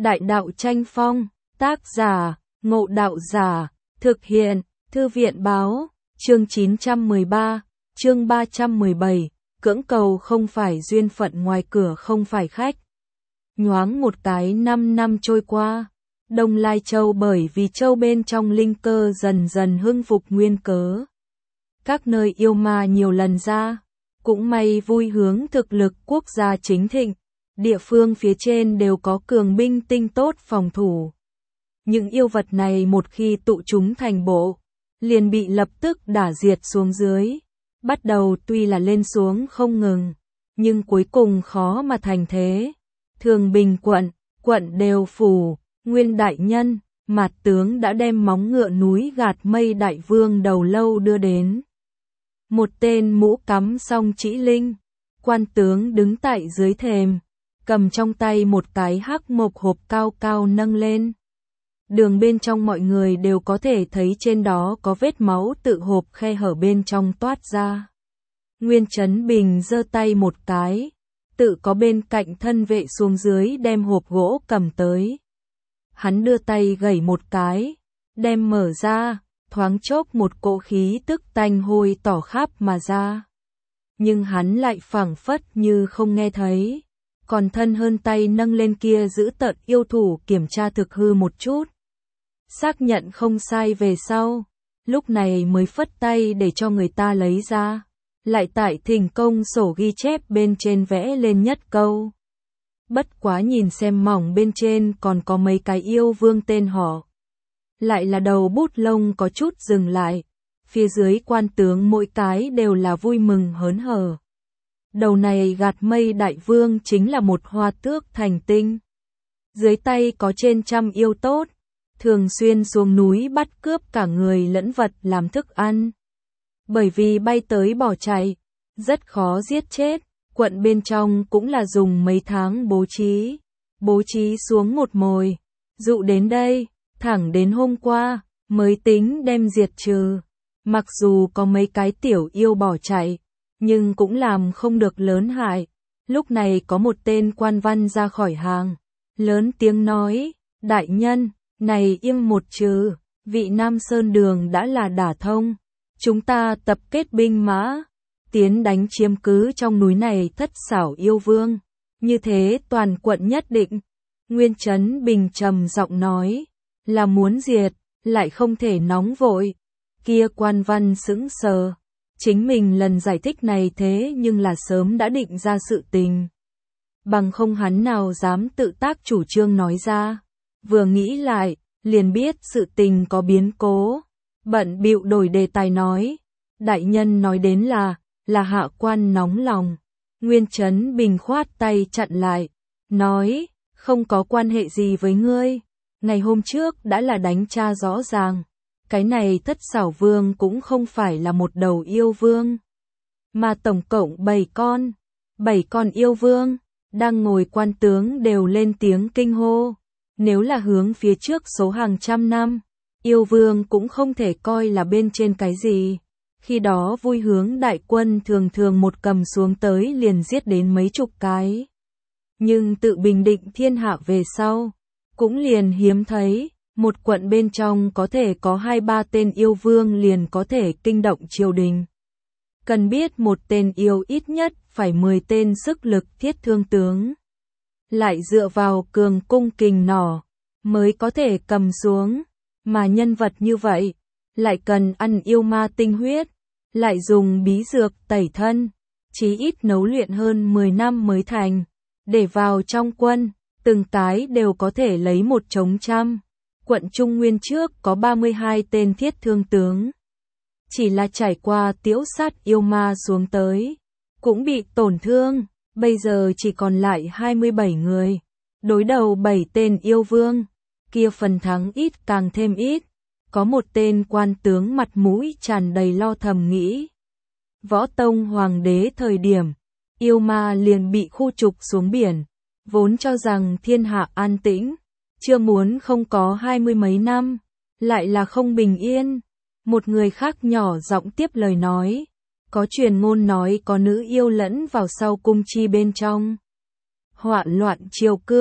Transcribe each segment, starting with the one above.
Đại đạo tranh phong, tác giả, Ngộ Đạo Giả, thực hiện, Thư viện báo, chương 913, chương 317, cưỡng cầu không phải duyên phận ngoài cửa không phải khách. Nhoáng một cái 5 năm trôi qua, Đông Lai Châu bởi vì châu bên trong linh cơ dần dần hưng phục nguyên cớ. Các nơi yêu ma nhiều lần ra, cũng may vui hướng thực lực quốc gia chính thịnh, địa phương phía trên đều có cường binh tinh tốt phòng thủ. Những yêu vật này một khi tụ chúng thành bộ, liền bị lập tức đả diệt xuống dưới. Bắt đầu tuy là lên xuống không ngừng, nhưng cuối cùng khó mà thành thế. Thường Bình quận đều phủ, Nguyên đại nhân, Mạt tướng đã đem móng ngựa núi gạt mây đại vương đầu lâu đưa đến. Một tên mũ cắm song chỉ linh, quan tướng đứng tại dưới thềm, cầm trong tay một cái hắc mộc hộp cao cao nâng lên. Đường bên trong mọi người đều có thể thấy trên đó có vết máu tự hộp khe hở bên trong toát ra. Nguyên Chấn Bình giơ tay một cái, tự có bên cạnh thân vệ xuống dưới đem hộp gỗ cầm tới. Hắn đưa tay gẩy một cái, đem mở ra, thoáng chốc một cỗ khí tức tanh hôi tỏ khắp mà ra. Nhưng hắn lại phảng phất như không nghe thấy, còn thân hơn tay nâng lên kia giữ tợn yêu thủ kiểm tra thực hư một chút. Xác nhận không sai về sau, lúc này mới phất tay để cho người ta lấy ra, lại tại thỉnh công sổ ghi chép bên trên vẽ lên nhất câu. Bất quá nhìn xem mỏng bên trên còn có mấy cái yêu vương tên họ. Lại là đầu bút lông có chút dừng lại, phía dưới quan tướng mỗi cái đều là vui mừng hớn hở. Đầu này gạt mây đại vương chính là một hoa tước thành tinh. Dưới tay có trên trăm yêu tốt, thường xuyên xuống núi bắt cướp cả người lẫn vật làm thức ăn. Bởi vì bay tới bỏ chạy, rất khó giết chết, quận bên trong cũng là dùng mấy tháng bố trí xuống một mồi, dụ đến đây, thẳng đến hôm qua, mới tính đem diệt trừ. Mặc dù có mấy cái tiểu yêu bỏ chạy, nhưng cũng làm không được lớn hại. Lúc này có một tên quan văn ra khỏi hàng, lớn tiếng nói, đại nhân, này im một trừ, vị Nam Sơn Đường đã là đả thông. Chúng ta tập kết binh mã, tiến đánh chiếm cứ trong núi này thất xảo yêu vương. Như thế toàn quận nhất định. Nguyên Chấn Bình trầm giọng nói, là muốn diệt, lại không thể nóng vội. Kia quan văn sững sờ, chính mình lần giải thích này thế nhưng là sớm đã định ra sự tình. Bằng không hắn nào dám tự tác chủ trương nói ra. Vừa nghĩ lại, liền biết sự tình có biến cố. Bận bịu đổi đề tài nói, đại nhân nói đến là hạ quan nóng lòng. Nguyên Chấn Bình khoát tay chặn lại, nói, không có quan hệ gì với ngươi. Ngày hôm trước đã là đánh tra rõ ràng. Cái này thất xảo vương cũng không phải là một đầu yêu vương, mà tổng cộng 7 con yêu vương. Đang ngồi quan tướng đều lên tiếng kinh hô. Nếu là hướng phía trước số hàng trăm năm, yêu vương cũng không thể coi là bên trên cái gì. Khi đó vui hướng đại quân thường thường một cầm xuống tới liền giết đến mấy chục cái. Nhưng tự bình định thiên hạ về sau, cũng liền hiếm thấy, một quận bên trong có thể có 2-3 tên yêu vương liền có thể kinh động triều đình. Cần biết một tên yêu ít nhất phải 10 tên sức lực thiết thương tướng. Lại dựa vào cường cung kình nỏ, mới có thể cầm xuống. Mà nhân vật như vậy, lại cần ăn yêu ma tinh huyết, lại dùng bí dược tẩy thân, chí ít nấu luyện hơn 10 năm mới thành. Để vào trong quân, từng cái đều có thể lấy một chống trăm. Quận Trung Nguyên trước có 32 tên thiết thương tướng. Chỉ là trải qua tiễu sát yêu ma xuống tới, cũng bị tổn thương, bây giờ chỉ còn lại 27 người. Đối đầu 7 tên yêu vương, kia phần thắng ít càng thêm ít. Có một tên quan tướng mặt mũi tràn đầy lo thầm nghĩ. Võ Tông Hoàng đế thời điểm, yêu ma liền bị khu trục xuống biển, vốn cho rằng thiên hạ an tĩnh, chưa muốn không có 20 mấy năm, lại là không bình yên. Một người khác nhỏ giọng tiếp lời nói, có truyền ngôn nói có nữ yêu lẫn vào sau cung chi bên trong. Họa loạn triều cương,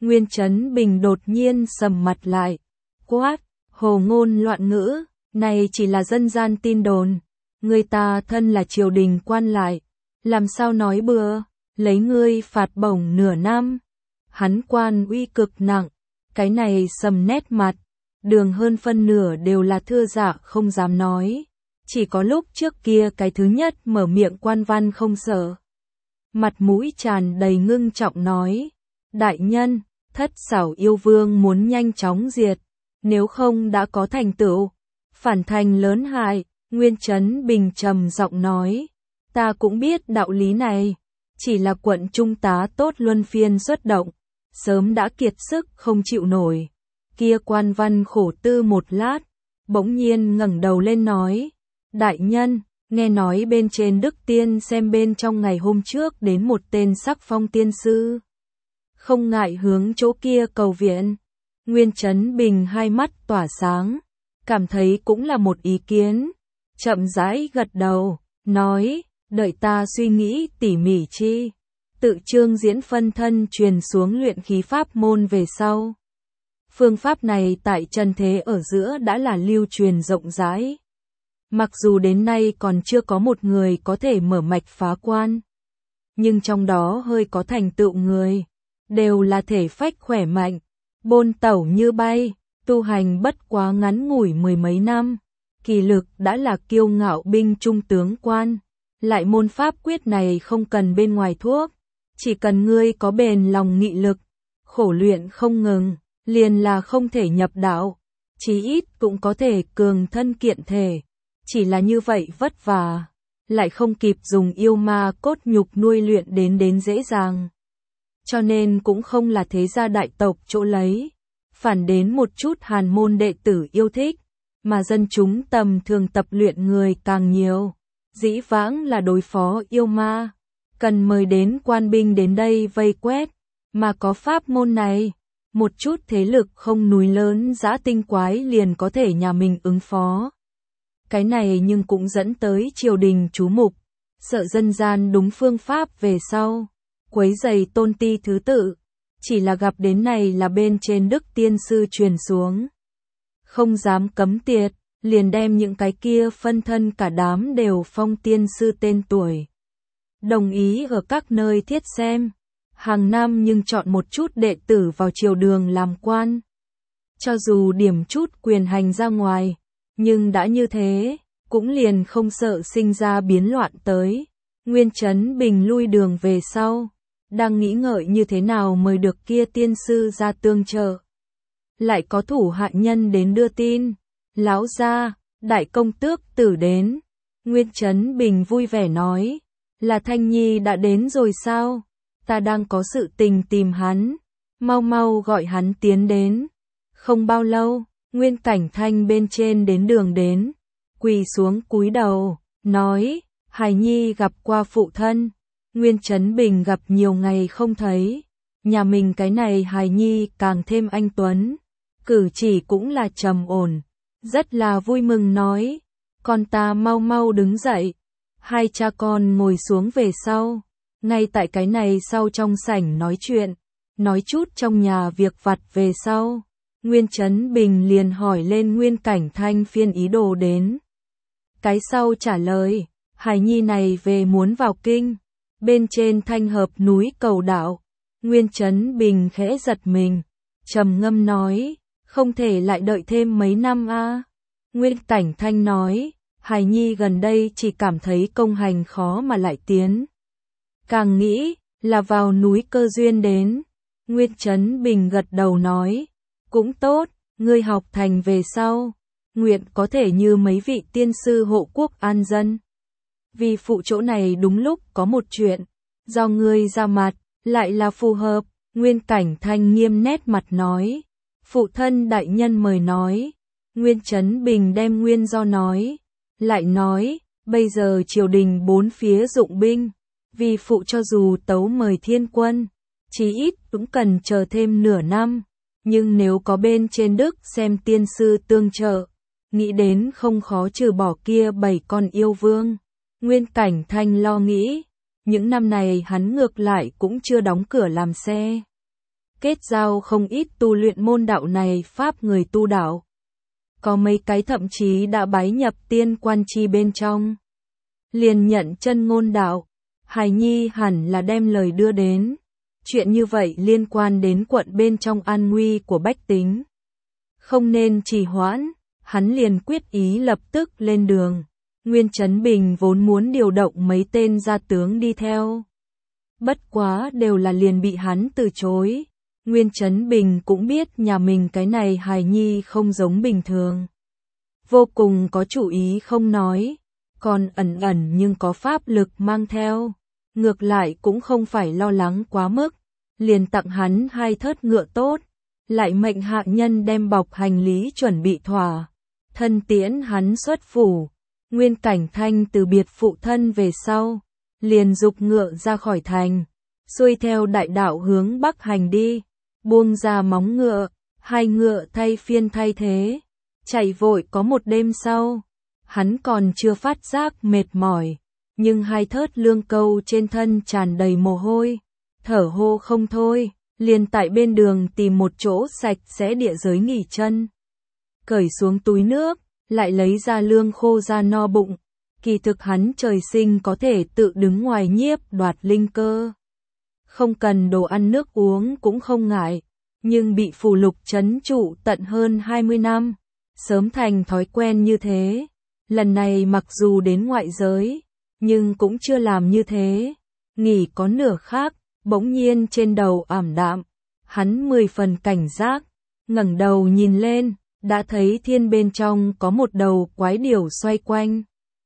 Nguyên Chấn Bình đột nhiên sầm mặt lại, quát, hồ ngôn loạn ngữ, này chỉ là dân gian tin đồn, người ta thân là triều đình quan lại, làm sao nói bừa, lấy ngươi phạt bổng nửa năm. Hắn quan uy cực nặng, cái này sầm nét mặt, đường hơn phân nửa đều là thưa dạ không dám nói. Chỉ có lúc trước kia cái thứ nhất mở miệng quan văn không sợ. Mặt mũi tràn đầy ngưng trọng nói, đại nhân, thất xảo yêu vương muốn nhanh chóng diệt, nếu không đã có thành tựu, phản thành lớn hại. Nguyên Chấn Bình trầm giọng nói, ta cũng biết đạo lý này, chỉ là quận trung tá tốt luân phiên xuất động, sớm đã kiệt sức không chịu nổi. Kia quan văn khổ tư một lát, bỗng nhiên ngẩng đầu lên nói, đại nhân, nghe nói bên trên Đức Tiên xem bên trong ngày hôm trước đến một tên sắc phong tiên sư. Không ngại hướng chỗ kia cầu viện. Nguyên Chấn Bình hai mắt tỏa sáng, cảm thấy cũng là một ý kiến. Chậm rãi gật đầu, nói, đợi ta suy nghĩ tỉ mỉ chi. Tự Trương Diễn phân thân truyền xuống luyện khí pháp môn về sau. Phương pháp này tại trần thế ở giữa đã là lưu truyền rộng rãi. Mặc dù đến nay còn chưa có một người có thể mở mạch phá quan, nhưng trong đó hơi có thành tựu người, đều là thể phách khỏe mạnh, bôn tẩu như bay, tu hành bất quá ngắn ngủi mười mấy năm, kỳ lực đã là kiêu ngạo binh trung tướng quan. Lại môn pháp quyết này không cần bên ngoài thuốc, chỉ cần ngươi có bền lòng nghị lực, khổ luyện không ngừng, liền là không thể nhập đạo, chí ít cũng có thể cường thân kiện thể. Chỉ là như vậy vất vả, lại không kịp dùng yêu ma cốt nhục nuôi luyện đến dễ dàng. Cho nên cũng không là thế gia đại tộc chỗ lấy, phản đến một chút hàn môn đệ tử yêu thích, mà dân chúng tầm thường tập luyện người càng nhiều. Dĩ vãng là đối phó yêu ma, cần mời đến quan binh đến đây vây quét, mà có pháp môn này, một chút thế lực không núi lớn dã tinh quái liền có thể nhà mình ứng phó. Cái này nhưng cũng dẫn tới triều đình chú mục, sợ dân gian đúng phương pháp về sau, quấy rầy tôn ti thứ tự, chỉ là gặp đến này là bên trên Đức Tiên sư truyền xuống. Không dám cấm tiệt, liền đem những cái kia phân thân cả đám đều phong tiên sư tên tuổi. Đồng ý ở các nơi thiết xem, hàng năm nhưng chọn một chút đệ tử vào triều đường làm quan. Cho dù điểm chút quyền hành ra ngoài, nhưng đã như thế, cũng liền không sợ sinh ra biến loạn tới. Nguyên Chấn Bình lui đường về sau, đang nghĩ ngợi như thế nào mời được kia tiên sư ra tương trợ. Lại có thủ hạ nhân đến đưa tin, lão gia, đại công tước tử đến. Nguyên Chấn Bình vui vẻ nói, là Thanh Nhi đã đến rồi sao? Ta đang có sự tình tìm hắn, mau mau gọi hắn tiến đến. Không bao lâu, Nguyên Cảnh Thanh bên trên đến đường đến, quỳ xuống cúi đầu, nói, hài nhi gặp qua phụ thân. Nguyên Chấn Bình gặp nhiều ngày không thấy, nhà mình cái này hài nhi càng thêm anh tuấn, cử chỉ cũng là trầm ổn, rất là vui mừng nói, con ta mau mau đứng dậy. Hai cha con ngồi xuống về sau, ngay tại cái này sau trong sảnh nói chuyện, nói chút trong nhà việc vặt về sau. Nguyên Chấn Bình liền hỏi lên Nguyên Cảnh Thanh phiên ý đồ đến. Cái sau trả lời, hài nhi này về muốn vào kinh, bên trên Thanh Hợp núi cầu đạo. Nguyên Chấn Bình khẽ giật mình, trầm ngâm nói, không thể lại đợi thêm mấy năm a. Nguyên Cảnh Thanh nói, hài nhi gần đây chỉ cảm thấy công hành khó mà lại tiến. Càng nghĩ, là vào núi cơ duyên đến. Nguyên Chấn Bình gật đầu nói, cũng tốt, ngươi học thành về sau, nguyện có thể như mấy vị tiên sư hộ quốc an dân. Vì phụ chỗ này đúng lúc có một chuyện, do ngươi ra mặt, lại là phù hợp. Nguyên Cảnh Thanh nghiêm nét mặt nói, phụ thân đại nhân mời nói. Nguyên Chấn Bình đem nguyên do nói, lại nói, bây giờ triều đình bốn phía dụng binh, vì phụ cho dù tấu mời thiên quân, chí ít cũng cần chờ thêm nửa năm, nhưng nếu có bên trên Đức xem tiên sư tương trợ, nghĩ đến không khó trừ bỏ kia 7 con yêu vương. Nguyên Cảnh Thanh lo nghĩ, những năm này hắn ngược lại cũng chưa đóng cửa làm xe. kết giao không ít tu luyện môn đạo này pháp người tu đạo. Có mấy cái thậm chí đã bái nhập tiên quan chi bên trong. Liền nhận chân ngôn đạo, hài nhi hẳn là đem lời đưa đến. Chuyện như vậy liên quan đến quận bên trong an nguy của bách tính. Không nên trì hoãn, hắn liền quyết ý lập tức lên đường. Nguyên Chấn Bình vốn muốn điều động mấy tên gia tướng đi theo. Bất quá đều là liền bị hắn từ chối. Nguyên Chấn Bình cũng biết nhà mình cái này hài nhi không giống bình thường. Vô cùng có chủ ý không nói, còn ẩn ẩn nhưng có pháp lực mang theo. Ngược lại cũng không phải lo lắng quá mức, liền tặng hắn 2 thớt ngựa tốt, lại mệnh hạ nhân đem bọc hành lý chuẩn bị thỏa. Thân tiễn hắn xuất phủ, Nguyên Cảnh Thanh từ biệt phụ thân về sau, liền dục ngựa ra khỏi thành, xuôi theo đại đạo hướng bắc hành đi, buông ra móng ngựa, 2 ngựa thay phiên thay thế, chạy vội có một đêm sau, hắn còn chưa phát giác mệt mỏi, nhưng 2 thớt lương câu trên thân tràn đầy mồ hôi, thở hô không thôi, liền tại bên đường tìm một chỗ sạch sẽ địa giới nghỉ chân. Cởi xuống túi nước, lại lấy ra lương khô ra no bụng, kỳ thực hắn trời sinh có thể tự đứng ngoài nhiếp đoạt linh cơ. Không cần đồ ăn nước uống cũng không ngại, nhưng bị phù lục trấn trụ tận hơn 20 năm, sớm thành thói quen như thế. Lần này mặc dù đến ngoại giới, nhưng cũng chưa làm như thế. Nghỉ có nửa khác, bỗng nhiên trên đầu ảm đạm, hắn 10 phần cảnh giác, ngẩng đầu nhìn lên, đã thấy thiên bên trong có một đầu quái điểu xoay quanh.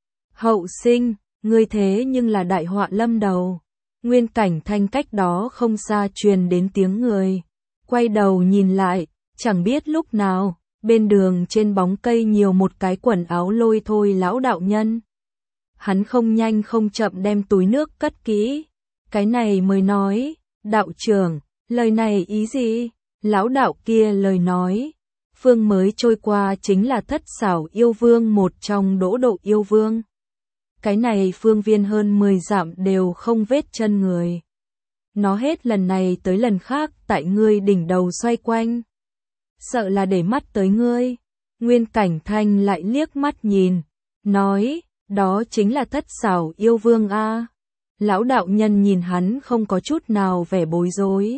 Hậu sinh, ngươi thế nhưng là đại họa lâm đầu. Nguyên Cảnh Thanh cách đó không xa truyền đến tiếng người. Quay đầu nhìn lại, chẳng biết lúc nào, bên đường trên bóng cây nhiều một cái quần áo lôi thôi lão đạo nhân. Hắn không nhanh không chậm đem túi nước cất kỹ. Cái này mới nói, đạo trưởng, lời này ý gì? Lão đạo kia lời nói, phương mới trôi qua chính là Thất Xảo yêu vương một trong Đỗ Độ yêu vương. Cái này phương viên hơn 10 dặm đều không vết chân người. Nó hết lần này tới lần khác tại ngươi đỉnh đầu xoay quanh. Sợ là để mắt tới ngươi. Nguyên Cảnh Thanh lại liếc mắt nhìn, nói, đó chính là Thất Xảo yêu vương a. Lão đạo nhân nhìn hắn không có chút nào vẻ bối rối.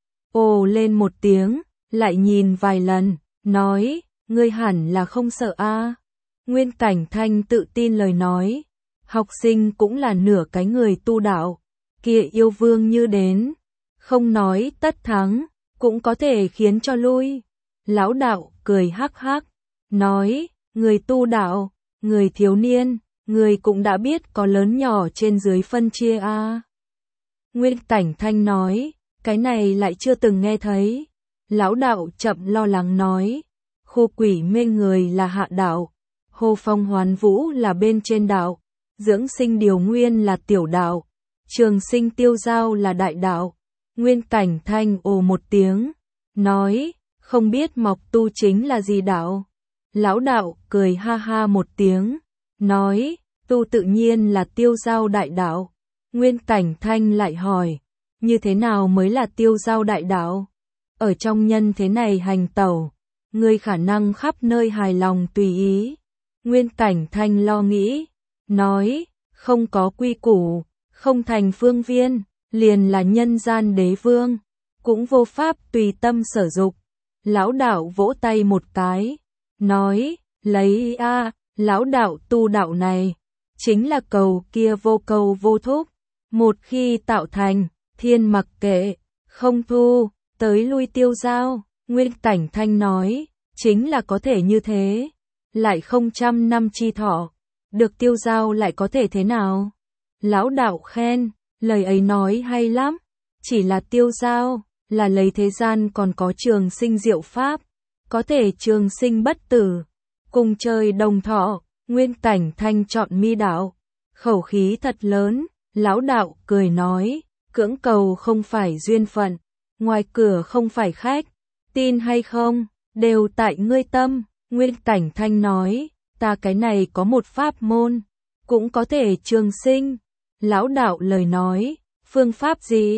Ồ lên một tiếng, lại nhìn vài lần, nói, ngươi hẳn là không sợ a. Nguyên Cảnh Thanh tự tin lời nói, học sinh cũng là nửa cái người tu đạo, kia yêu vương như đến, không nói tất thắng, cũng có thể khiến cho lui. Lão đạo cười hắc hắc, nói, người tu đạo, người thiếu niên, người cũng đã biết có lớn nhỏ trên dưới phân chia a. Nguyên Cảnh Thanh nói, cái này lại chưa từng nghe thấy. Lão đạo chậm lo lắng nói, khu quỷ mê người là hạ đạo, Hồ Phong Hoán Vũ là bên trên đạo, Dưỡng Sinh Điều Nguyên là tiểu đạo, Trường Sinh Tiêu Giao là đại đạo. Nguyên Cảnh Thanh ồ một tiếng, nói, không biết Mộc Tu chính là gì đạo? Lão đạo cười ha ha một tiếng, nói, tu tự nhiên là Tiêu Giao đại đạo. Nguyên Cảnh Thanh lại hỏi, như thế nào mới là Tiêu Giao đại đạo? Ở trong nhân thế này hành tẩu, ngươi khả năng khắp nơi hài lòng tùy ý. Nguyên Cảnh Thanh lo nghĩ, nói, không có quy củ, không thành phương viên, liền là nhân gian đế vương, cũng vô pháp tùy tâm sở dục. Lão đạo vỗ tay một cái, nói, lấy a, lão đạo tu đạo này, chính là cầu kia vô cầu vô thúc, một khi tạo thành, thiên mặc kệ, không thu, tới lui tiêu giao. Nguyên Cảnh Thanh nói, chính là có thể như thế, lại không trăm năm chi thọ, được tiêu giao lại có thể thế nào? Lão đạo khen, lời ấy nói hay lắm, chỉ là tiêu giao, là lấy thế gian còn có trường sinh diệu pháp, có thể trường sinh bất tử, cùng trời đồng thọ. Nguyên Cảnh Thanh chọn mi đạo, khẩu khí thật lớn. Lão đạo cười nói, cưỡng cầu không phải duyên phận, ngoài cửa không phải khách, tin hay không, đều tại ngươi tâm. Nguyên Cảnh Thanh nói, ta cái này có một pháp môn, cũng có thể trường sinh. Lão đạo lời nói, phương pháp gì?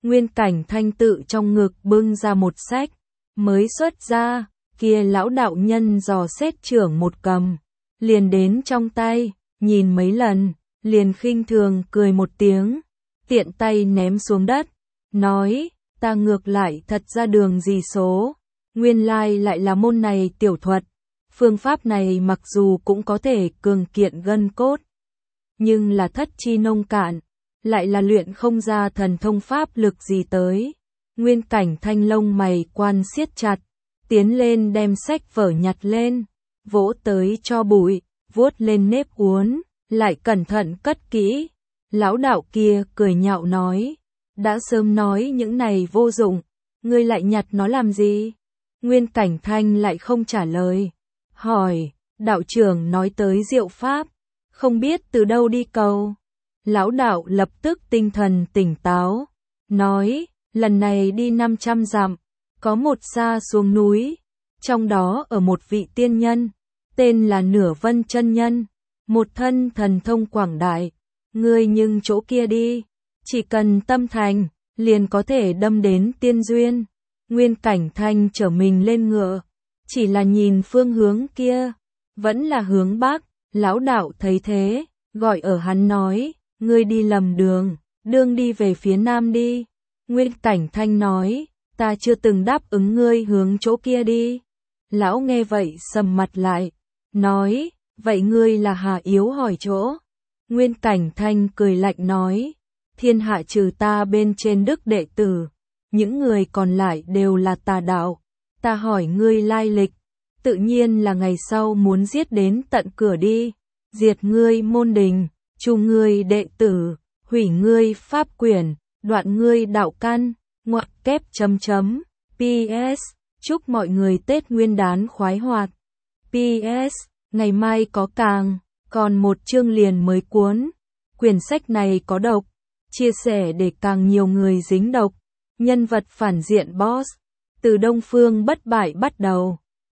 Nguyên Cảnh Thanh tự trong ngực bưng ra một sách, mới xuất ra, kia lão đạo nhân dò xét trưởng một cầm, liền đến trong tay, nhìn mấy lần, liền khinh thường cười một tiếng, tiện tay ném xuống đất, nói, ta ngược lại thật ra đường gì số, nguyên lai lại là môn này tiểu thuật, phương pháp này mặc dù cũng có thể cường kiện gân cốt, nhưng là thất chi nông cạn, lại là luyện không ra thần thông pháp lực gì tới. Nguyên Cảnh Thanh lông mày quan siết chặt, tiến lên đem sách vở nhặt lên, vỗ tới cho bụi, vuốt lên nếp uốn, lại cẩn thận cất kỹ. Lão đạo kia cười nhạo nói, đã sớm nói những này vô dụng, ngươi lại nhặt nó làm gì? Nguyên Cảnh Thanh lại không trả lời, hỏi, đạo trưởng nói tới diệu pháp, không biết từ đâu đi cầu. Lão đạo lập tức tinh thần tỉnh táo, nói, lần này đi 500 dặm, có một xa xuống núi, trong đó ở một vị tiên nhân, tên là Nửa Vân chân nhân, một thân thần thông quảng đại, ngươi nhưng chỗ kia đi, chỉ cần tâm thành, liền có thể đâm đến tiên duyên. Nguyên Cảnh Thanh trở mình lên ngựa, chỉ là nhìn phương hướng kia, vẫn là hướng bắc. Lão đạo thấy thế, gọi ở hắn nói, ngươi đi lầm đường, đương đi về phía nam đi. Nguyên Cảnh Thanh nói, ta chưa từng đáp ứng ngươi hướng chỗ kia đi. Lão nghe vậy sầm mặt lại, nói, vậy ngươi là hà yếu hỏi chỗ. Nguyên Cảnh Thanh cười lạnh nói, thiên hạ trừ ta bên trên đức đệ tử, những người còn lại đều là tà đạo. Ta hỏi ngươi lai lịch, tự nhiên là ngày sau muốn giết đến tận cửa đi, diệt ngươi môn đình, chu ngươi đệ tử, hủy ngươi pháp quyển, đoạn ngươi đạo căn, ngoặc kép chấm chấm. PS, chúc mọi người Tết Nguyên đán khoái hoạt. PS, ngày mai có còn một chương liền mới cuốn. Quyển sách này có độc, chia sẻ để càng nhiều người dính độc. Nhân vật phản diện boss, từ Đông Phương bất bại bắt đầu.